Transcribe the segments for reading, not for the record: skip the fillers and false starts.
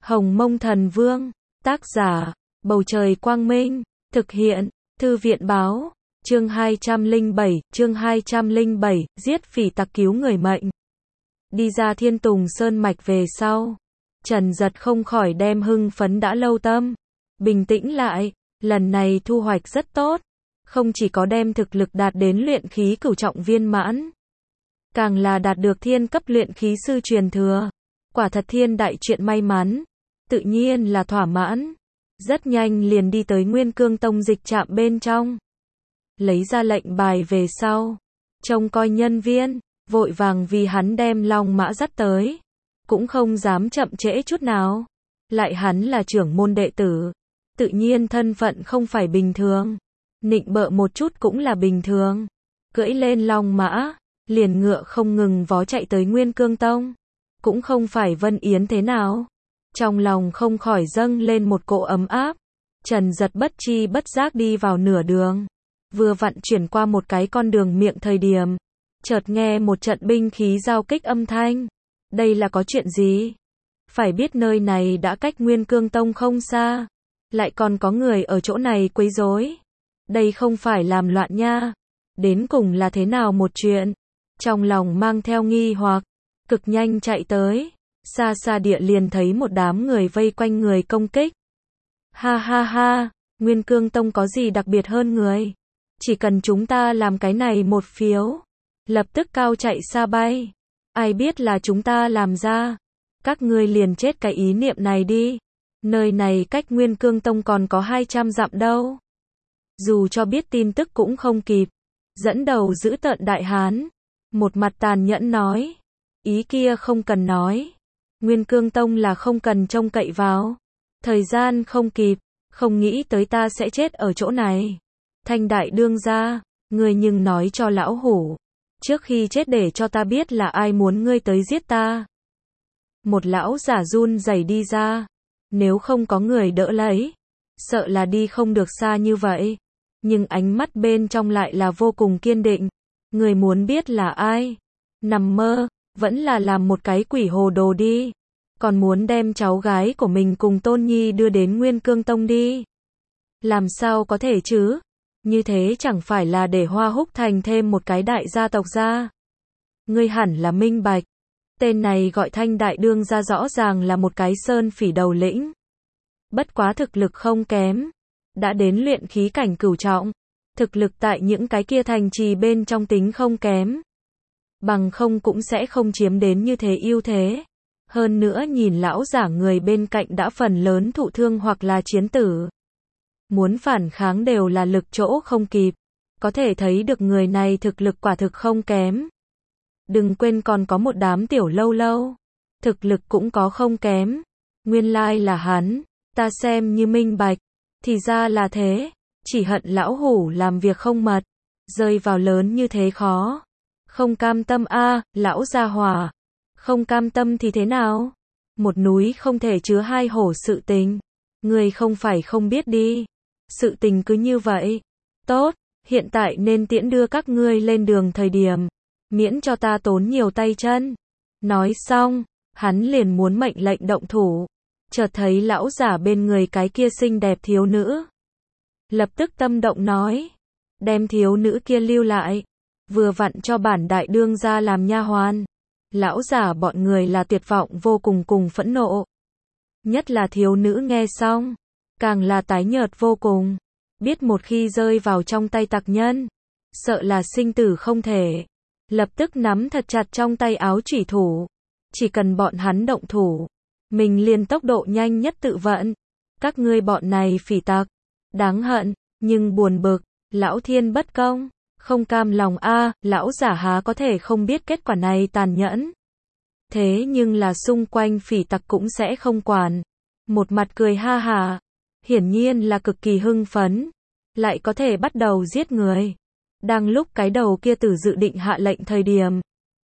Hồng Mông Thần Vương, tác giả, Bầu Trời Quang Minh, thực hiện, Thư viện Báo, chương 207, giết phỉ tặc cứu người mệnh. Đi ra Thiên Tùng Sơn Mạch về sau, Trần Dật không khỏi đem hưng phấn đã lâu tâm, bình tĩnh lại, lần này thu hoạch rất tốt, không chỉ có đem thực lực đạt đến luyện khí cửu trọng viên mãn, càng là đạt được thiên cấp luyện khí sư truyền thừa, quả thật thiên đại chuyện may mắn, tự nhiên là thỏa mãn, rất nhanh liền đi tới Nguyên Cương Tông dịch trạm bên trong, lấy ra lệnh bài về sau, trông coi nhân viên, vội vàng vì hắn đem long mã dắt tới, cũng không dám chậm trễ chút nào, lại hắn là trưởng môn đệ tử, tự nhiên thân phận không phải bình thường, nịnh bợ một chút cũng là bình thường, cưỡi lên long mã, liền ngựa không ngừng vó chạy tới Nguyên Cương Tông, cũng không phải Vân Yến thế nào, trong lòng không khỏi dâng lên một cỗ ấm áp, Trần Dật bất chi bất giác đi vào nửa đường, vừa vặn chuyển qua một cái con đường miệng thời điểm, chợt nghe một trận binh khí giao kích âm thanh, đây là có chuyện gì? Phải biết nơi này đã cách Nguyên Cương Tông không xa, lại còn có người ở chỗ này quấy rối, đây không phải làm loạn nha, đến cùng là thế nào một chuyện? Trong lòng mang theo nghi hoặc, cực nhanh chạy tới, xa xa địa liền thấy một đám người vây quanh người công kích. Ha ha ha, Nguyên Cương Tông có gì đặc biệt hơn người? Chỉ cần chúng ta làm cái này một phiếu, lập tức cao chạy xa bay. Ai biết là chúng ta làm ra? Các ngươi liền chết cái ý niệm này đi. Nơi này cách Nguyên Cương Tông còn có 200 dặm đâu. Dù cho biết tin tức cũng không kịp. Dẫn đầu giữ tợn đại hán, một mặt tàn nhẫn nói, ý kia không cần nói. Nguyên Cương Tông là không cần trông cậy vào. Thời gian không kịp, không nghĩ tới ta sẽ chết ở chỗ này. Thanh đại đương gia, ngươi nhưng nói cho lão hủ, trước khi chết để cho ta biết là ai muốn ngươi tới giết ta. Một lão giả run rẩy đi ra, nếu không có người đỡ lấy, sợ là đi không được xa như vậy. Nhưng ánh mắt bên trong lại là vô cùng kiên định. Người muốn biết là ai? Nằm mơ, vẫn là làm một cái quỷ hồ đồ đi. Còn muốn đem cháu gái của mình cùng Tôn Nhi đưa đến Nguyên Cương Tông đi. Làm sao có thể chứ? Như thế chẳng phải là để Hoa Húc Thành thêm một cái đại gia tộc ra. Ngươi hẳn là minh bạch. Tên này gọi Thanh đại đương gia rõ ràng là một cái sơn phỉ đầu lĩnh. Bất quá thực lực không kém. Đã đến luyện khí cảnh cửu trọng. Thực lực tại những cái kia thành trì bên trong tính không kém. Bằng không cũng sẽ không chiếm đến như thế ưu thế. Hơn nữa nhìn lão giả người bên cạnh đã phần lớn thụ thương hoặc là chiến tử. Muốn phản kháng đều là lực chỗ không kịp. Có thể thấy được người này thực lực quả thực không kém. Đừng quên còn có một đám tiểu lâu lâu. Thực lực cũng có không kém. Nguyên lai là hắn. Ta xem như minh bạch. Thì ra là thế. Chỉ hận lão hủ làm việc không mật. Rơi vào lớn như thế khó. Không cam tâm a, lão gia hỏa. Không cam tâm thì thế nào? Một núi không thể chứa hai hổ sự tình. Người không phải không biết đi. Sự tình cứ như vậy. Tốt, hiện tại nên tiễn đưa các ngươi lên đường thời điểm. Miễn cho ta tốn nhiều tay chân. Nói xong, hắn liền muốn mệnh lệnh động thủ. Chợt thấy lão giả bên người cái kia xinh đẹp thiếu nữ. Lập tức tâm động nói. Đem thiếu nữ kia lưu lại. Vừa vặn cho bản đại đương gia làm nha hoàn. Lão giả bọn người là tuyệt vọng vô cùng cùng phẫn nộ. Nhất là thiếu nữ nghe xong. Càng là tái nhợt vô cùng. Biết một khi rơi vào trong tay tặc nhân. Sợ là sinh tử không thể. Lập tức nắm thật chặt trong tay áo chủy thủ. Chỉ cần bọn hắn động thủ. Mình liền tốc độ nhanh nhất tự vận. Các ngươi bọn này phỉ tặc. Đáng hận, nhưng buồn bực. Lão thiên bất công. Không cam lòng a, lão giả há có thể không biết kết quả này tàn nhẫn. Thế nhưng là xung quanh phỉ tặc cũng sẽ không quản. Một mặt cười ha hà. Hiển nhiên là cực kỳ hưng phấn. Lại có thể bắt đầu giết người. Đang lúc cái đầu kia tử dự định hạ lệnh thời điểm.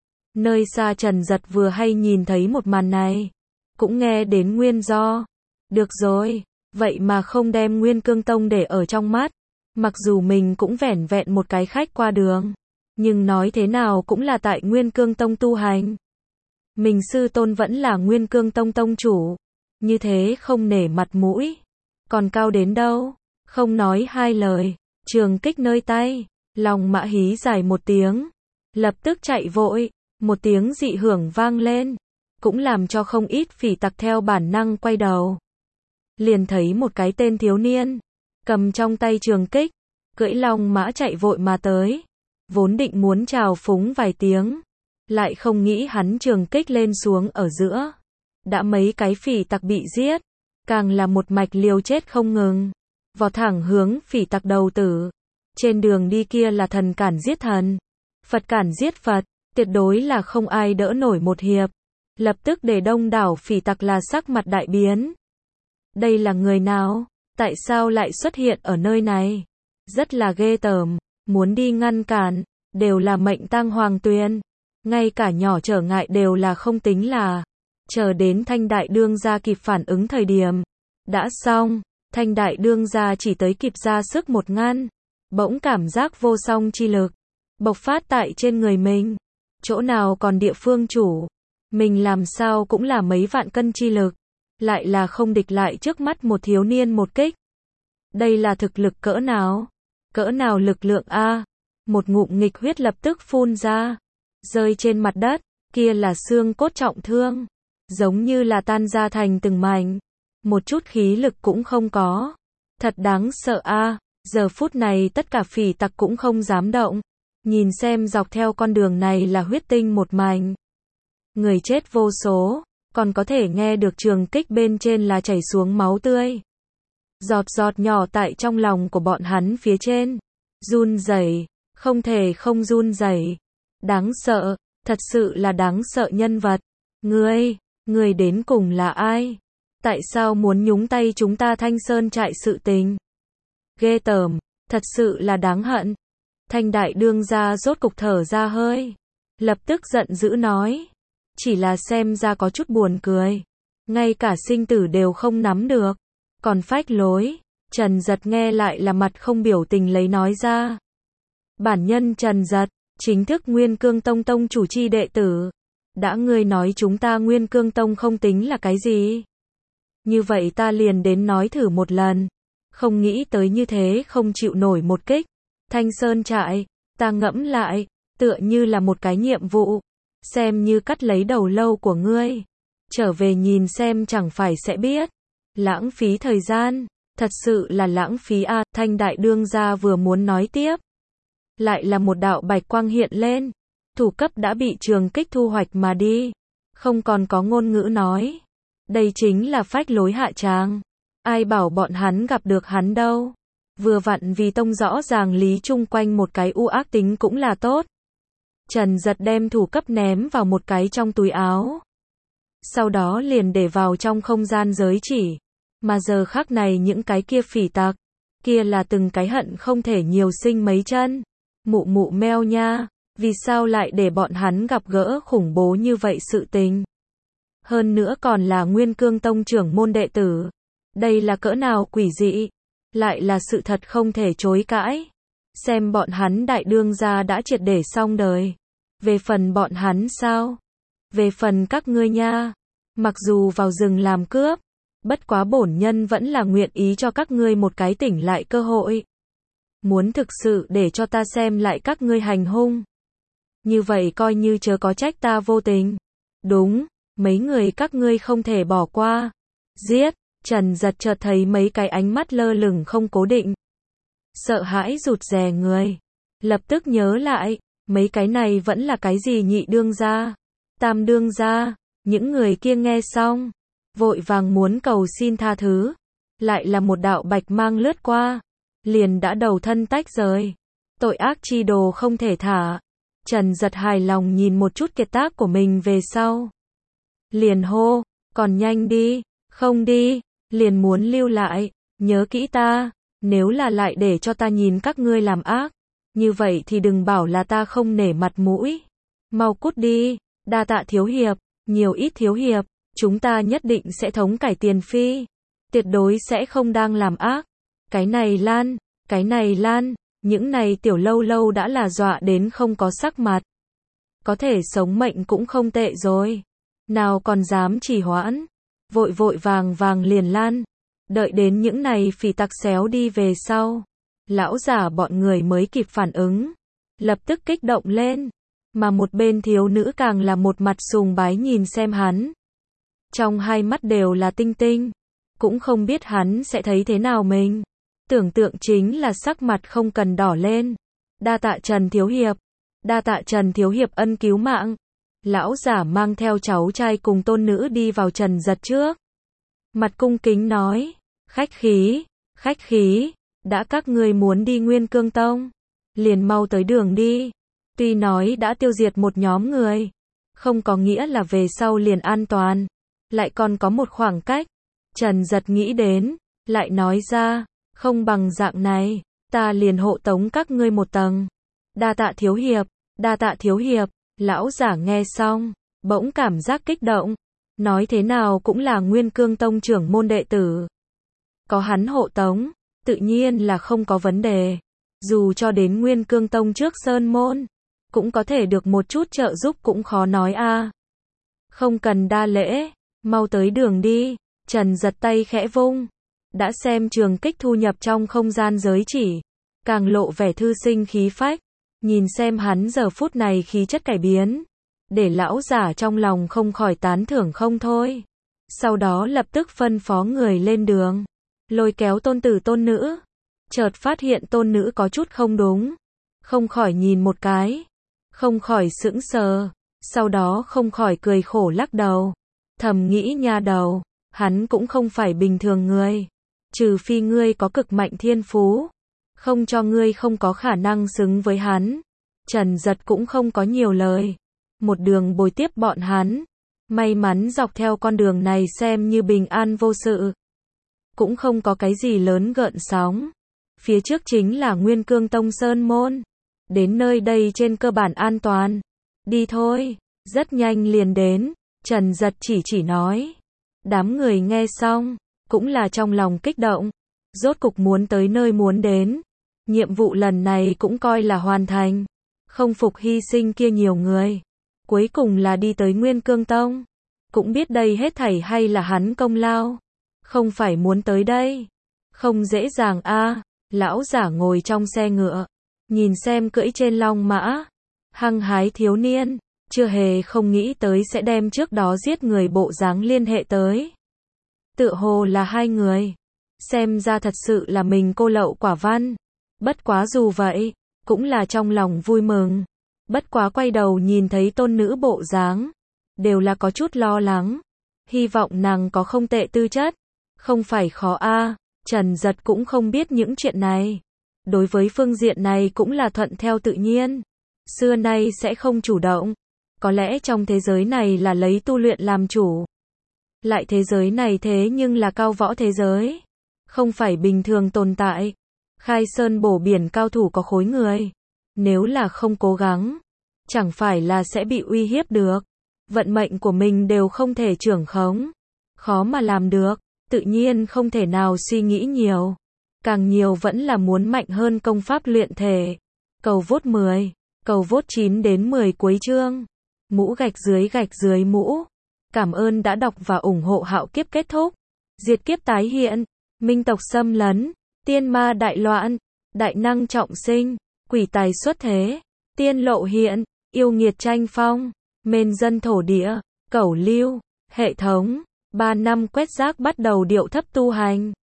Nơi xa Trần Dật vừa hay nhìn thấy một màn này. Cũng nghe đến nguyên do. Được rồi, vậy mà không đem Nguyên Cương Tông để ở trong mắt. Mặc dù mình cũng vẻn vẹn một cái khách qua đường. Nhưng nói thế nào cũng là tại Nguyên Cương Tông tu hành. Mình sư tôn vẫn là Nguyên Cương Tông tông chủ. như thế không nể mặt mũi, còn cao đến đâu, không nói hai lời, trường kích nơi tay, Long Mã hí dài một tiếng, lập tức chạy vội, một tiếng dị hưởng vang lên, cũng làm cho không ít phỉ tặc theo bản năng quay đầu. Liền thấy một cái tên thiếu niên, cầm trong tay trường kích, cưỡi long mã chạy vội mà tới, vốn định muốn chào phúng vài tiếng, lại không nghĩ hắn trường kích lên xuống ở giữa, đã mấy cái phỉ tặc bị giết, càng là một mạch liều chết không ngừng, vọt thẳng hướng phỉ tặc đầu tử. Trên đường đi kia là thần cản giết thần, Phật cản giết Phật, tuyệt đối là không ai đỡ nổi một hiệp, lập tức để đông đảo phỉ tặc là sắc mặt đại biến. Đây là người nào? Tại sao lại xuất hiện ở nơi này? Rất là ghê tởm, muốn đi ngăn cản, đều là mệnh tang hoàng tuyên, ngay cả nhỏ trở ngại đều là không tính là. Chờ đến Thanh Đại Đương gia kịp phản ứng thời điểm, đã xong, Thanh Đại Đương gia chỉ tới kịp ra sức một ngăn, bỗng cảm giác vô song chi lực bộc phát tại trên người mình, chỗ nào còn địa phương chủ, mình làm sao cũng là mấy vạn cân chi lực, lại là không địch lại trước mắt một thiếu niên một kích. Đây là thực lực cỡ nào lực lượng a. Một ngụm nghịch huyết lập tức phun ra, rơi trên mặt đất, kia là xương cốt trọng thương, giống như là tan ra thành từng mảnh, một chút khí lực cũng không có, thật đáng sợ a. Giờ phút này tất cả phỉ tặc cũng không dám động, nhìn xem dọc theo con đường này là huyết tinh một mảnh, người chết vô số, còn có thể nghe được trường kích bên trên là chảy xuống máu tươi, giọt giọt nhỏ tại trong lòng của bọn hắn phía trên, run rẩy, không thể không run rẩy, đáng sợ, thật sự là đáng sợ nhân vật, ngươi đến cùng là ai? Tại sao muốn nhúng tay chúng ta Thanh Sơn trại sự tình? Ghê tởm, thật sự là đáng hận. Thanh Đại Đương gia rốt cục thở ra hơi, lập tức giận dữ nói, chỉ là xem ra có chút buồn cười, ngay cả sinh tử đều không nắm được, còn phách lối. Trần Giật nghe lại là mặt không biểu tình lấy nói ra. Bản nhân Trần Giật, chính thức Nguyên Cương Tông tông chủ chi đệ tử. Đã ngươi nói chúng ta Nguyên Cương Tông không tính là cái gì, như vậy ta liền đến nói thử một lần. Không nghĩ tới như thế không chịu nổi một kích. Thanh Sơn trại, ta ngẫm lại, tựa như là một cái nhiệm vụ, xem như cắt lấy đầu lâu của ngươi, trở về nhìn xem chẳng phải sẽ biết. Lãng phí thời gian, thật sự là lãng phí a. Thanh Đại Đương gia vừa muốn nói tiếp, lại là một đạo bạch quang hiện lên, thủ cấp đã bị trường kích thu hoạch mà đi, không còn có ngôn ngữ nói. Đây chính là phách lối hạ tràng, ai bảo bọn hắn gặp được hắn đâu. Vừa vặn vì tông rõ ràng lý chung quanh một cái u ác tính cũng là tốt. Trần Giật đem thủ cấp ném vào một cái trong túi áo, sau đó liền để vào trong không gian giới chỉ. Mà giờ khắc này những cái kia phỉ tặc, kia là từng cái hận không thể nhiều sinh mấy chân. Mụ meo nha, vì sao lại để bọn hắn gặp gỡ khủng bố như vậy sự tình? Hơn nữa còn là Nguyên Cương Tông trưởng môn đệ tử. Đây là cỡ nào quỷ dị, lại là sự thật không thể chối cãi. Xem bọn hắn Đại Đương gia đã triệt để xong đời. Về phần bọn hắn sao? Về phần các ngươi nha, mặc dù vào rừng làm cướp, bất quá bổn nhân vẫn là nguyện ý cho các ngươi một cái tỉnh lại cơ hội. Muốn thực sự để cho ta xem lại các ngươi hành hung, như vậy coi như chớ có trách ta vô tình. Đúng, mấy người các ngươi không thể bỏ qua. Giết. Trần Giật chợt thấy mấy cái ánh mắt lơ lửng không cố định, sợ hãi rụt rè người, lập tức nhớ lại, mấy cái này vẫn là cái gì nhị đương gia, tam đương gia. Những người kia nghe xong, vội vàng muốn cầu xin tha thứ, lại là một đạo bạch mang lướt qua, liền đã đầu thân tách rời. Tội ác chi đồ không thể thả. Trần Giật hài lòng nhìn một chút kiệt tác của mình về sau, liền hô, còn nhanh đi, không đi, liền muốn lưu lại, nhớ kỹ ta, nếu là lại để cho ta nhìn các ngươi làm ác, như vậy thì đừng bảo là ta không nể mặt mũi. Mau cút đi, đa tạ thiếu hiệp, nhiều ít thiếu hiệp, chúng ta nhất định sẽ thống cải tiền phi, tuyệt đối sẽ không đang làm ác. Cái này Lan, những này tiểu lâu lâu đã là dọa đến không có sắc mặt. Có thể sống mệnh cũng không tệ rồi, nào còn dám trì hoãn. vội vội vàng vàng liền lăn. Đợi đến những này phỉ tặc xéo đi về sau, lão giả bọn người mới kịp phản ứng, lập tức kích động lên, mà một bên thiếu nữ càng là một mặt sùng bái nhìn xem hắn. Trong hai mắt đều là tinh tinh, cũng không biết hắn sẽ thấy thế nào mình. Tưởng tượng chính là sắc mặt không cần đỏ lên. Đa tạ Trần Thiếu Hiệp, đa tạ Trần Thiếu Hiệp ân cứu mạng. Lão giả mang theo cháu trai cùng tôn nữ đi vào Trần Giật trước. Mặt cung kính nói, khách khí, đã các ngươi muốn đi Nguyên Cương Tông, liền mau tới đường đi. Tuy nói đã tiêu diệt một nhóm người, không có nghĩa là về sau liền an toàn, lại còn có một khoảng cách. Trần Giật nghĩ đến, lại nói ra, không bằng dạng này, ta liền hộ tống các ngươi một tầng. Đa tạ Thiếu Hiệp, đa tạ Thiếu Hiệp. Lão giả nghe xong, bỗng cảm giác kích động, nói thế nào cũng là Nguyên Cương Tông trưởng môn đệ tử. Có hắn hộ tống, tự nhiên là không có vấn đề. Dù cho đến Nguyên Cương Tông trước sơn môn, cũng có thể được một chút trợ giúp cũng khó nói a. Không cần đa lễ, mau tới đường đi. Trần Giật tay khẽ vung, đã xem trường kích thu nhập trong không gian giới chỉ, càng lộ vẻ thư sinh khí phách. Nhìn xem hắn giờ phút này khí chất cải biến, để lão giả trong lòng không khỏi tán thưởng không thôi. Sau đó lập tức phân phó người lên đường, lôi kéo tôn tử tôn nữ. Chợt phát hiện tôn nữ có chút không đúng, không khỏi nhìn một cái, không khỏi sững sờ, sau đó không khỏi cười khổ lắc đầu, thầm nghĩ nha đầu, hắn cũng không phải bình thường người, trừ phi ngươi có cực mạnh thiên phú, không cho ngươi không có khả năng xứng với hắn. Trần Giật cũng không có nhiều lời, một đường bồi tiếp bọn hắn, may mắn dọc theo con đường này xem như bình an vô sự, cũng không có cái gì lớn gợn sóng. Phía trước chính là Nguyên Cương Tông sơn môn, đến nơi đây trên cơ bản an toàn. Đi thôi, rất nhanh liền đến. Trần Giật chỉ nói. Đám người nghe xong, cũng là trong lòng kích động, rốt cục muốn tới nơi muốn đến. Nhiệm vụ lần này cũng coi là hoàn thành, không phục hy sinh kia nhiều người, cuối cùng là đi tới Nguyên Cương Tông. Cũng biết đây hết thảy hay là hắn công lao, không phải muốn tới đây, không dễ dàng a. Lão giả ngồi trong xe ngựa, nhìn xem cưỡi trên long mã, hăng hái thiếu niên, chưa hề không nghĩ tới sẽ đem trước đó giết người bộ dáng liên hệ tới. Tựa hồ là hai người, xem ra thật sự là mình cô lậu quả văn. Bất quá dù vậy, cũng là trong lòng vui mừng. Bất quá quay đầu nhìn thấy tôn nữ bộ dáng, đều là có chút lo lắng. Hy vọng nàng có không tệ tư chất, không phải khó a. Trần Giật cũng không biết những chuyện này. Đối với phương diện này cũng là thuận theo tự nhiên. Xưa nay sẽ không chủ động. Có lẽ trong thế giới này là lấy tu luyện làm chủ. Lại thế giới này thế nhưng là cao võ thế giới, không phải bình thường tồn tại. Khai sơn bổ biển cao thủ có khối người. Nếu là không cố gắng, chẳng phải là sẽ bị uy hiếp được. Vận mệnh của mình đều không thể trưởng khống. Khó mà làm được, tự nhiên không thể nào suy nghĩ nhiều. Càng nhiều vẫn là muốn mạnh hơn công pháp luyện thể. Cầu vote 10, cầu vote 9 đến 10 cuối chương. Mũ gạch dưới mũ. Cảm ơn đã đọc và ủng hộ Hạo Kiếp kết thúc. Diệt kiếp tái hiện, minh tộc xâm lấn, tiên ma đại loạn, đại năng trọng sinh, quỷ tài xuất thế, tiên lộ hiện, yêu nghiệt tranh phong, mên dân thổ địa, cẩu lưu, hệ thống, 3 năm quét rác bắt đầu điệu thấp tu hành.